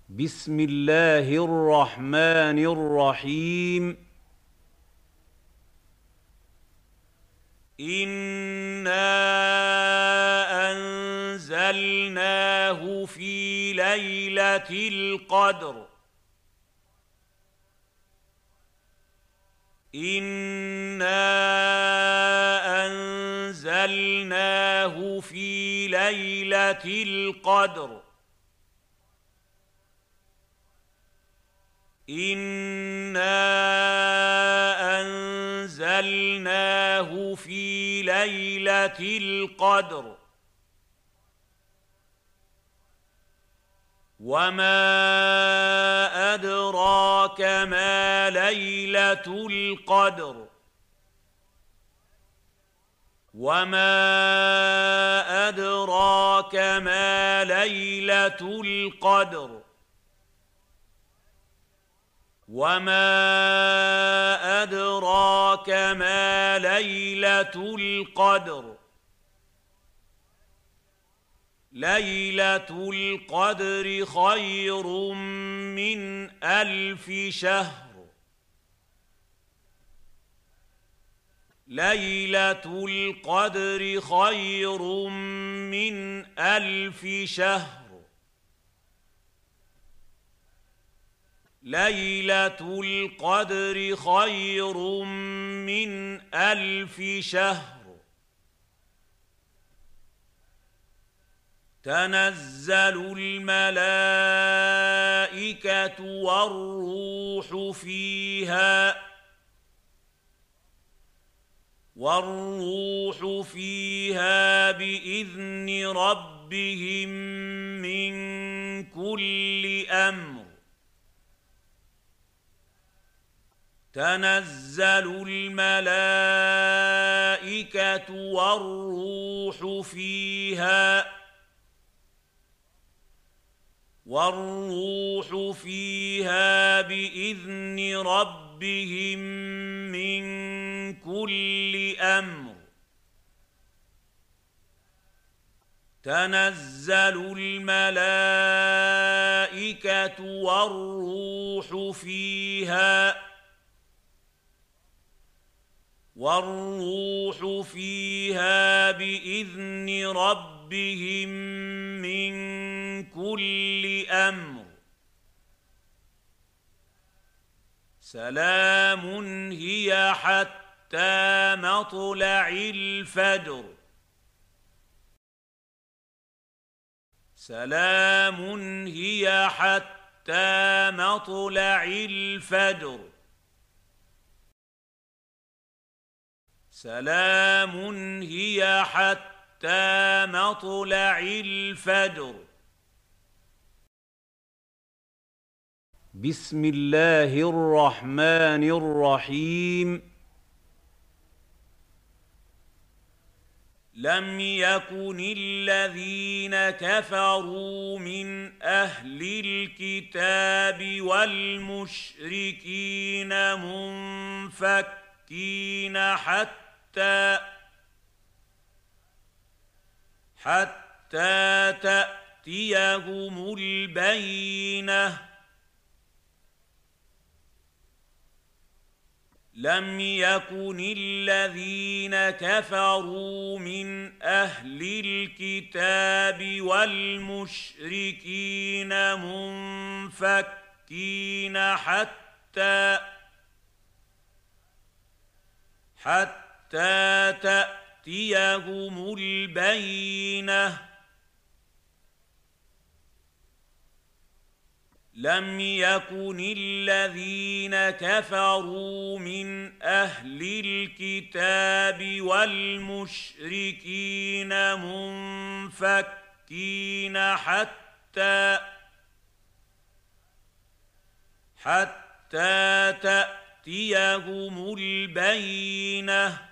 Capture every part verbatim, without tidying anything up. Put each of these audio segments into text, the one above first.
بسم الله الرحمن الرحيم. إنا أنزلناه في ليلة القدر. إنا أنزلناه في ليلة القدر. إنا أنزلناه في ليلة القدر. وما أدراك ما ليلة القدر. وما أدراك ما ليلة القدر. وما أدراك ما ليلة القدر. ليلة القدر خير من ألف شهر. ليلة القدر خير من ألف شهر. ليلة القدر خير من ألف شهر. تنزل الملائكة والروح فيها والروح فيها بإذن ربهم من كل أمر. تنزل الملائكة والروح فيها والروح فيها بإذن ربهم من كل أمر. تنزل الملائكة والروح فيها والروح فيها بإذن ربهم من كل أمر. سلام هي حتى مطلع الفجر. سلام هي حتى مطلع الفجر. سلام هي حتى مطلع الفجر. بسم الله الرحمن الرحيم. لم يكن الذين كفروا من أهل الكتاب والمشركين منفكين حتى حتى تأتيهم البينة. لم يكن الذين كفروا من أهل الكتاب والمشركين منفكين حتى حتى تأتيهم البينة. لم يكن الذين كفروا من أهل الكتاب والمشركين منفكين حتى حتى تأتيهم البينة.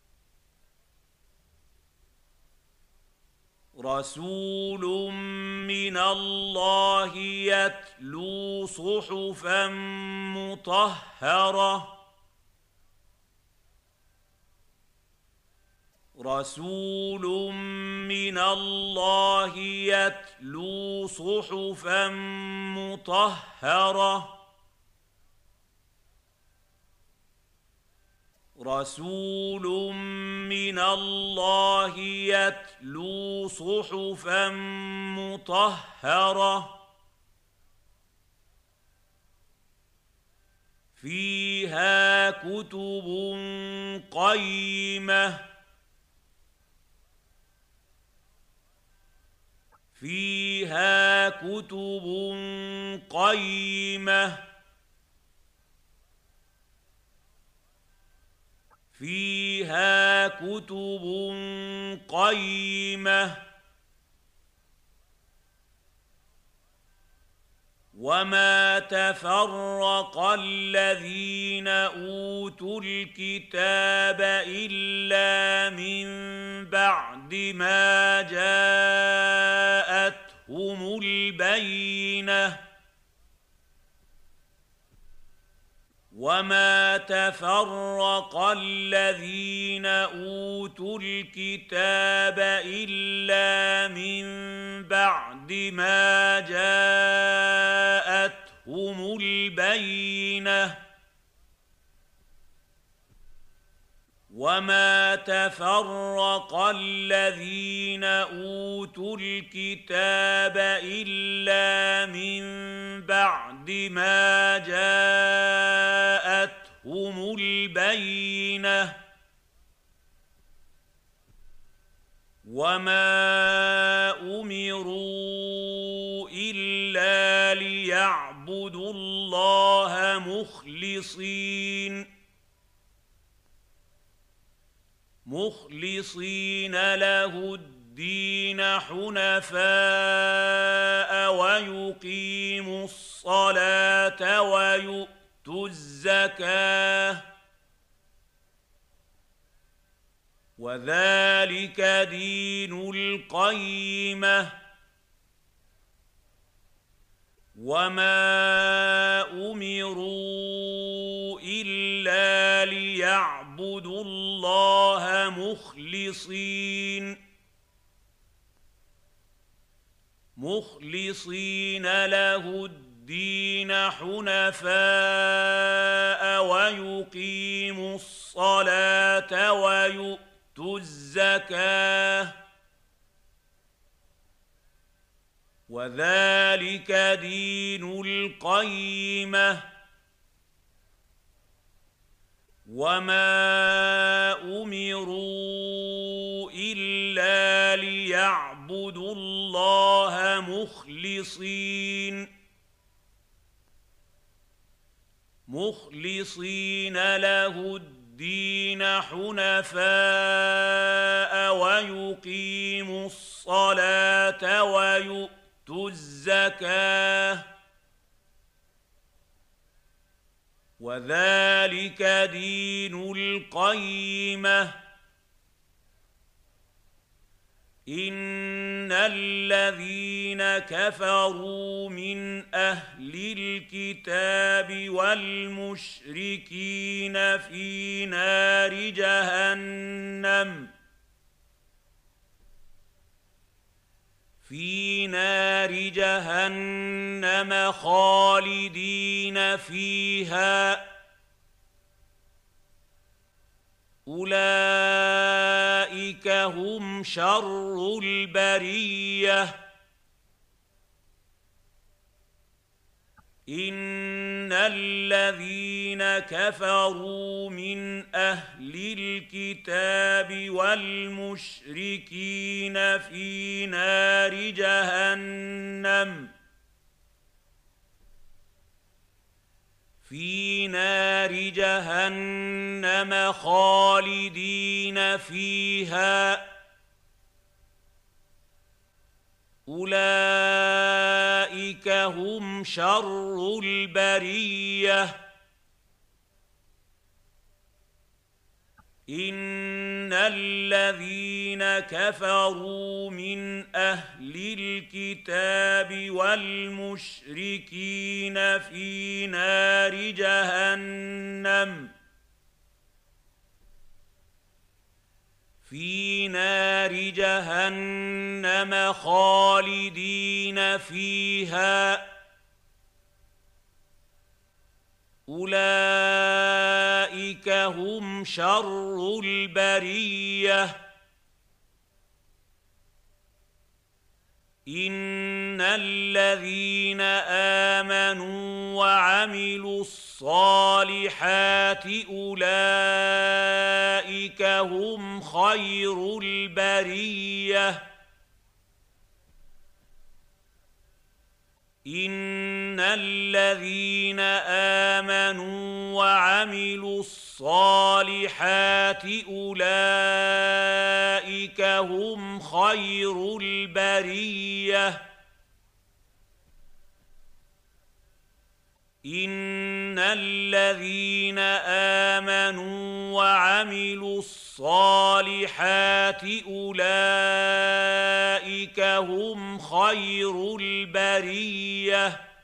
رسول من الله يتلو صحفا مطهرة رسول من الله يتلو صحفا مطهرة رسول من الله يتلو صحفا مطهرة فيها كتب قيمة فيها كتب قيمة فيها كتب قيمة وما تفرق الذين أوتوا الكتاب إلا من بعد ما جاءتهم البينة وما تفرق الذين أوتوا الكتاب إلا من بعد ما جاءتهم البينة وما تفرق الذين أوتوا الكتاب إلا من بعد ما جاءتهم البينة وما أمروا إلا ليعبدوا الله مخلصين مخلصين له الدين حنفاء ويقيموا الصلاة ويؤتوا الزكاة وذلك دين القيمة وما أمروا إلا ليعبدوا الله مخلصين مخلصين له الدين حنفاء ويقيموا الصلاة ويؤتوا الزكاة وذلك دين القيمة وما أمروا إلا ليعبدوا الله مخلصين مخلصين له الدين حنفاء ويقيموا الصلاة ويؤتوا الزكاة وذلك دين القيمة إن الذين كفروا من أهل الكتاب والمشركين في نار جهنم في نار جهنم خالدين فيها أولئك هم شر البرية إن الذين كفروا من أهل الكتاب والمشركين في نار جهنم في نار جهنم خالدين فيها أولئك هم شر البرية إن الذين كفروا من أهل الكتاب والمشركين في نار جهنم في نار جهنم خالدين فيها أولئك هم شر البرية إن الذين آمنوا وعملوا الصالحات أولئك هم خير البرية إن الذين آمنوا وعملوا الصالحات أولئك هم خير البرية إن الذين آمنوا وعملوا الصالحات أولئك هم خير البرية